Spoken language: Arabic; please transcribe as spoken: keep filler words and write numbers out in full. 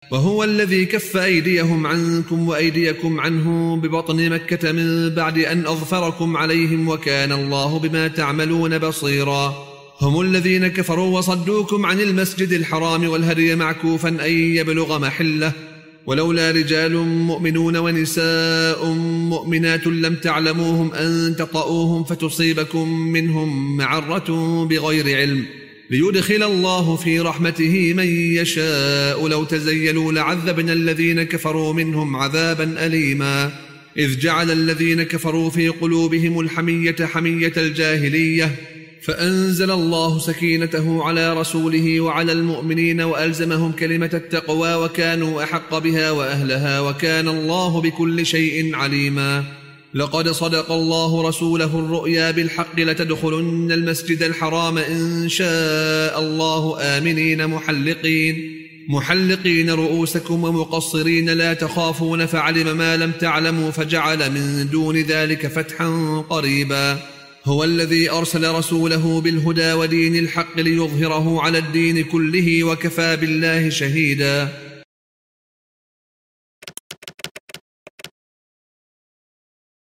وهو الذي كف أيديهم عنكم وأيديكم عنه ببطن مكة من بعد أن أظفركم عليهم وكان الله بما تعملون بصيرا. هم الذين كفروا وصدوكم عن المسجد الحرام والهدي معكوفا أن يبلغ محله ولولا رجال مؤمنون ونساء مؤمنات لم تعلموهم أن تطؤوهم فتصيبكم منهم معرة بغير علم ليدخل الله في رحمته من يشاء لو تزيلوا لعذبنا الذين كفروا منهم عذابا أليما إذ جعل الذين كفروا في قلوبهم الحمية حمية الجاهلية فأنزل الله سكينته على رسوله وعلى المؤمنين وألزمهم كلمة التقوى وكانوا أحق بها وأهلها وكان الله بكل شيء عليما. لقد صدق الله رسوله الرؤيا بالحق لتدخلن المسجد الحرام إن شاء الله آمنين محلقين محلقين رؤوسكم ومقصرين لا تخافون فعلم ما لم تعلموا فجعل من دون ذلك فتحا قريبا. هو الذي أرسل رسوله بالهدى ودين الحق ليظهره على الدين كله وكفى بالله شهيدا.